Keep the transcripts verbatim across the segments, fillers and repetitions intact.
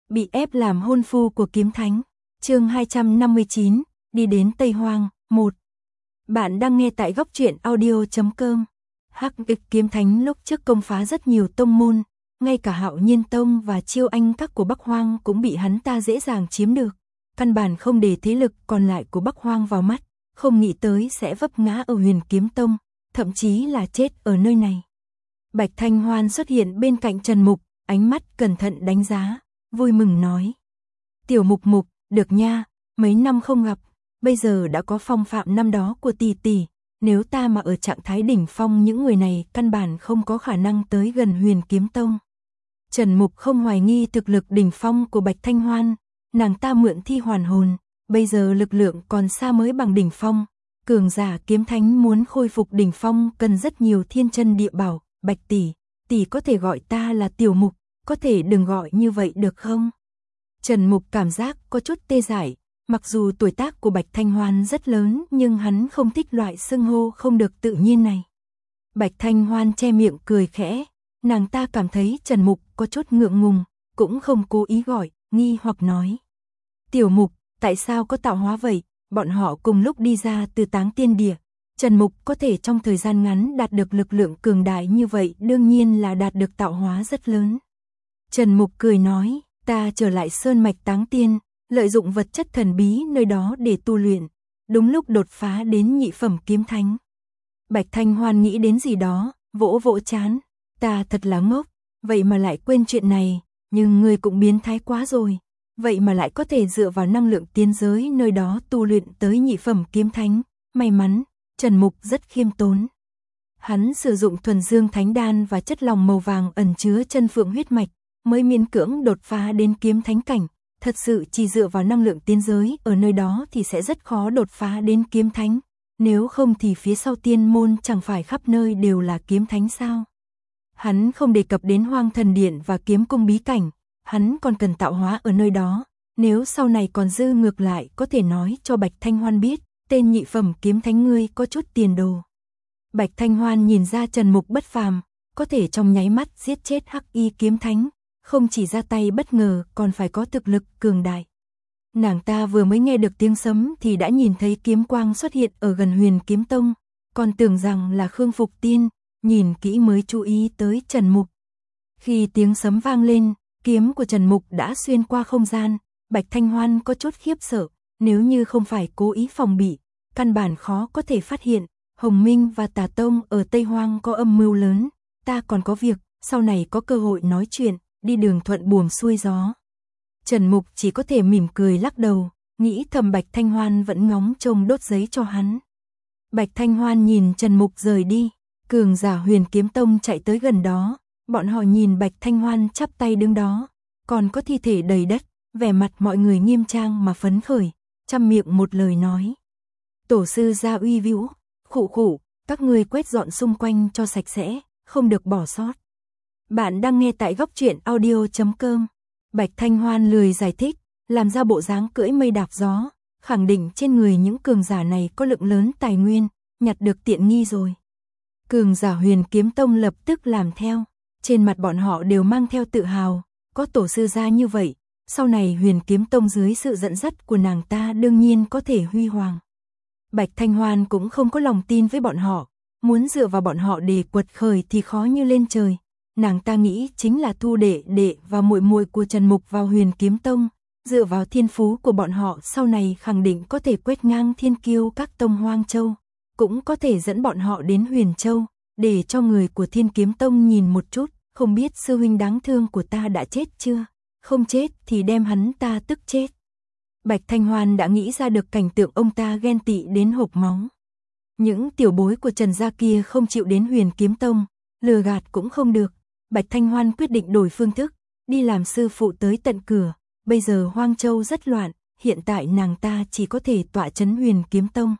bị ép làm hôn phu của kiếm thánh. Chương hai trăm năm mươi chín, đi đến Tây Hoang, một. Bạn đang nghe tại góc truyện audio chấm com. Hắc Ịch kiếm thánh lúc trước công phá rất nhiều tông môn, ngay cả Hạo Nhiên Tông và Chiêu Anh Các của Bắc Hoang cũng bị hắn ta dễ dàng chiếm được. Căn bản không để thế lực còn lại của Bắc Hoang vào mắt, không nghĩ tới sẽ vấp ngã ở Huyền Kiếm Tông, thậm chí là chết ở nơi này. Bạch Thanh Hoan xuất hiện bên cạnh Trần Mục, ánh mắt cẩn thận đánh giá, vui mừng nói: "Tiểu Mục Mục, được nha, mấy năm không gặp, bây giờ đã có phong phạm năm đó của tỷ tỷ, nếu ta mà ở trạng thái đỉnh phong những người này căn bản không có khả năng tới gần Huyền Kiếm Tông." Trần Mục không hoài nghi thực lực đỉnh phong của Bạch Thanh Hoan, nàng ta mượn thi hoàn hồn, bây giờ lực lượng còn xa mới bằng đỉnh phong, cường giả kiếm thánh muốn khôi phục đỉnh phong cần rất nhiều thiên chân địa bảo. "Bạch tỷ, tỷ có thể gọi ta là Tiểu Mục, có thể đừng gọi như vậy được không?" Trần Mục cảm giác có chút tê dại, mặc dù tuổi tác của Bạch Thanh Hoan rất lớn nhưng hắn không thích loại xưng hô không được tự nhiên này. Bạch Thanh Hoan che miệng cười khẽ, nàng ta cảm thấy Trần Mục có chút ngượng ngùng, cũng không cố ý gọi, nghi hoặc nói: "Tiểu Mục, tại sao có tạo hóa vậy?" Bọn họ cùng lúc đi ra từ Táng Tiên Địa. Trần Mục có thể trong thời gian ngắn đạt được lực lượng cường đại như vậy đương nhiên là đạt được tạo hóa rất lớn. Trần Mục cười nói: "Ta trở lại Sơn Mạch Táng Tiên, lợi dụng vật chất thần bí nơi đó để tu luyện, đúng lúc đột phá đến nhị phẩm kiếm thánh." Bạch Thanh Hoan nghĩ đến gì đó, vỗ vỗ chán: "Ta thật là ngốc, vậy mà lại quên chuyện này, nhưng ngươi cũng biến thái quá rồi, vậy mà lại có thể dựa vào năng lượng tiên giới nơi đó tu luyện tới nhị phẩm kiếm thánh, may mắn." Trần Mục rất khiêm tốn. Hắn sử dụng thuần dương thánh đan và chất lòng màu vàng ẩn chứa chân phượng huyết mạch, mới miễn cưỡng đột phá đến kiếm thánh cảnh, thật sự chỉ dựa vào năng lượng tiên giới ở nơi đó thì sẽ rất khó đột phá đến kiếm thánh, nếu không thì phía sau tiên môn chẳng phải khắp nơi đều là kiếm thánh sao? Hắn không đề cập đến Hoang Thần Điện và kiếm cung bí cảnh, hắn còn cần tạo hóa ở nơi đó, nếu sau này còn dư ngược lại có thể nói cho Bạch Thanh Hoan biết, tên nhị phẩm kiếm thánh ngươi có chút tiền đồ. Bạch Thanh Hoan nhìn ra Trần Mục bất phàm, có thể trong nháy mắt giết chết Hắc Y kiếm thánh, không chỉ ra tay bất ngờ còn phải có thực lực cường đại. Nàng ta vừa mới nghe được tiếng sấm thì đã nhìn thấy kiếm quang xuất hiện ở gần Huyền Kiếm Tông, còn tưởng rằng là Khương Phục Tiên, nhìn kỹ mới chú ý tới Trần Mục. Khi tiếng sấm vang lên, kiếm của Trần Mục đã xuyên qua không gian, Bạch Thanh Hoan có chút khiếp sợ, nếu như không phải cố ý phòng bị, căn bản khó có thể phát hiện, Hồng Minh và Tà Tông ở Tây Hoang có âm mưu lớn, ta còn có việc, sau này có cơ hội nói chuyện, đi đường thuận buồm xuôi gió. Trần Mục chỉ có thể mỉm cười lắc đầu, nghĩ thầm Bạch Thanh Hoan vẫn ngóng trông đốt giấy cho hắn. Bạch Thanh Hoan nhìn Trần Mục rời đi, cường giả Huyền Kiếm Tông chạy tới gần đó, bọn họ nhìn Bạch Thanh Hoan chắp tay đứng đó, còn có thi thể đầy đất, vẻ mặt mọi người nghiêm trang mà phấn khởi, trăm miệng một lời nói: "Tổ sư gia uy vũ, khụ khụ, các ngươi quét dọn xung quanh cho sạch sẽ, không được bỏ sót." Bạn đang nghe tại góc truyện audio chấm com. Bạch Thanh Hoan lười giải thích, làm ra bộ dáng cưỡi mây đạp gió, khẳng định trên người những cường giả này có lượng lớn tài nguyên, nhặt được tiện nghi rồi. Cường giả Huyền Kiếm Tông lập tức làm theo, trên mặt bọn họ đều mang theo tự hào, có tổ sư gia như vậy, sau này Huyền Kiếm Tông dưới sự dẫn dắt của nàng ta đương nhiên có thể huy hoàng. Bạch Thanh Hoan cũng không có lòng tin với bọn họ, muốn dựa vào bọn họ để quật khởi thì khó như lên trời. Nàng ta nghĩ chính là thu đệ đệ và muội muội của Trần Mục vào Huyền Kiếm Tông, dựa vào thiên phú của bọn họ sau này khẳng định có thể quét ngang thiên kiêu các tông Hoang Châu, cũng có thể dẫn bọn họ đến Huyền Châu, để cho người của Thiên Kiếm Tông nhìn một chút, không biết sư huynh đáng thương của ta đã chết chưa, không chết thì đem hắn ta tức chết. Bạch Thanh Hoan đã nghĩ ra được cảnh tượng ông ta ghen tị đến hộc máu. Những tiểu bối của Trần gia kia không chịu đến Huyền Kiếm Tông, lừa gạt cũng không được. Bạch Thanh Hoan quyết định đổi phương thức, đi làm sư phụ tới tận cửa. Bây giờ Hoang Châu rất loạn, hiện tại nàng ta chỉ có thể tọa trấn Huyền Kiếm Tông.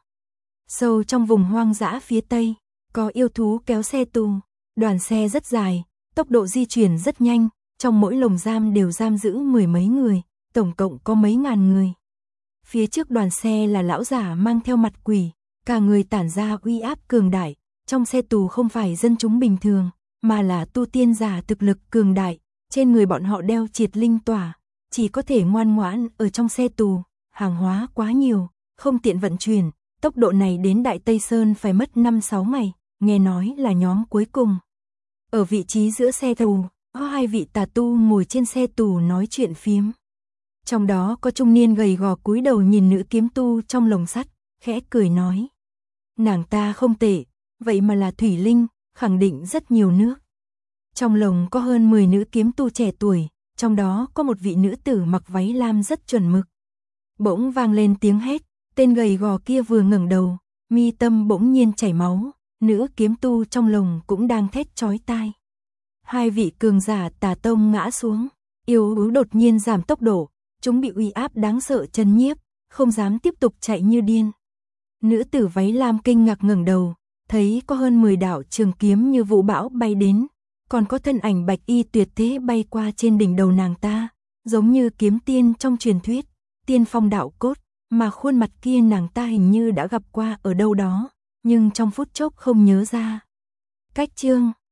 Sâu trong vùng hoang dã phía tây, có yêu thú kéo xe tù, đoàn xe rất dài, tốc độ di chuyển rất nhanh, trong mỗi lồng giam đều giam giữ mười mấy người, tổng cộng có mấy ngàn người. Phía trước đoàn xe là lão giả mang theo mặt quỷ, cả người tản ra uy áp cường đại, trong xe tù không phải dân chúng bình thường, mà là tu tiên giả thực lực cường đại, trên người bọn họ đeo triệt linh tỏa, chỉ có thể ngoan ngoãn ở trong xe tù, hàng hóa quá nhiều, không tiện vận chuyển, tốc độ này đến Đại Tây Sơn phải mất năm sáu ngày, nghe nói là nhóm cuối cùng. Ở vị trí giữa xe tù, có hai vị tà tu ngồi trên xe tù nói chuyện phiếm. Trong đó có trung niên gầy gò cúi đầu nhìn nữ kiếm tu trong lồng sắt, khẽ cười nói. Nàng ta không tệ, vậy mà là Thủy Linh, khẳng định rất nhiều nước. Trong lồng có hơn mười nữ kiếm tu trẻ tuổi, trong đó có một vị nữ tử mặc váy lam rất chuẩn mực. Bỗng vang lên tiếng hét, tên gầy gò kia vừa ngẩng đầu, mi tâm bỗng nhiên chảy máu, nữ kiếm tu trong lồng cũng đang thét chói tai. Hai vị cường giả Tà Tông ngã xuống, yêu ứ đột nhiên giảm tốc độ, chúng bị uy áp đáng sợ chấn nhiếp, không dám tiếp tục chạy như điên. Nữ tử váy lam kinh ngạc ngẩng đầu, thấy có hơn mười đạo trường kiếm như vũ bão bay đến, còn có thân ảnh bạch y tuyệt thế bay qua trên đỉnh đầu nàng ta, giống như kiếm tiên trong truyền thuyết, tiên phong đạo cốt, mà khuôn mặt kia nàng ta hình như đã gặp qua ở đâu đó, nhưng trong phút chốc không nhớ ra. Cách chương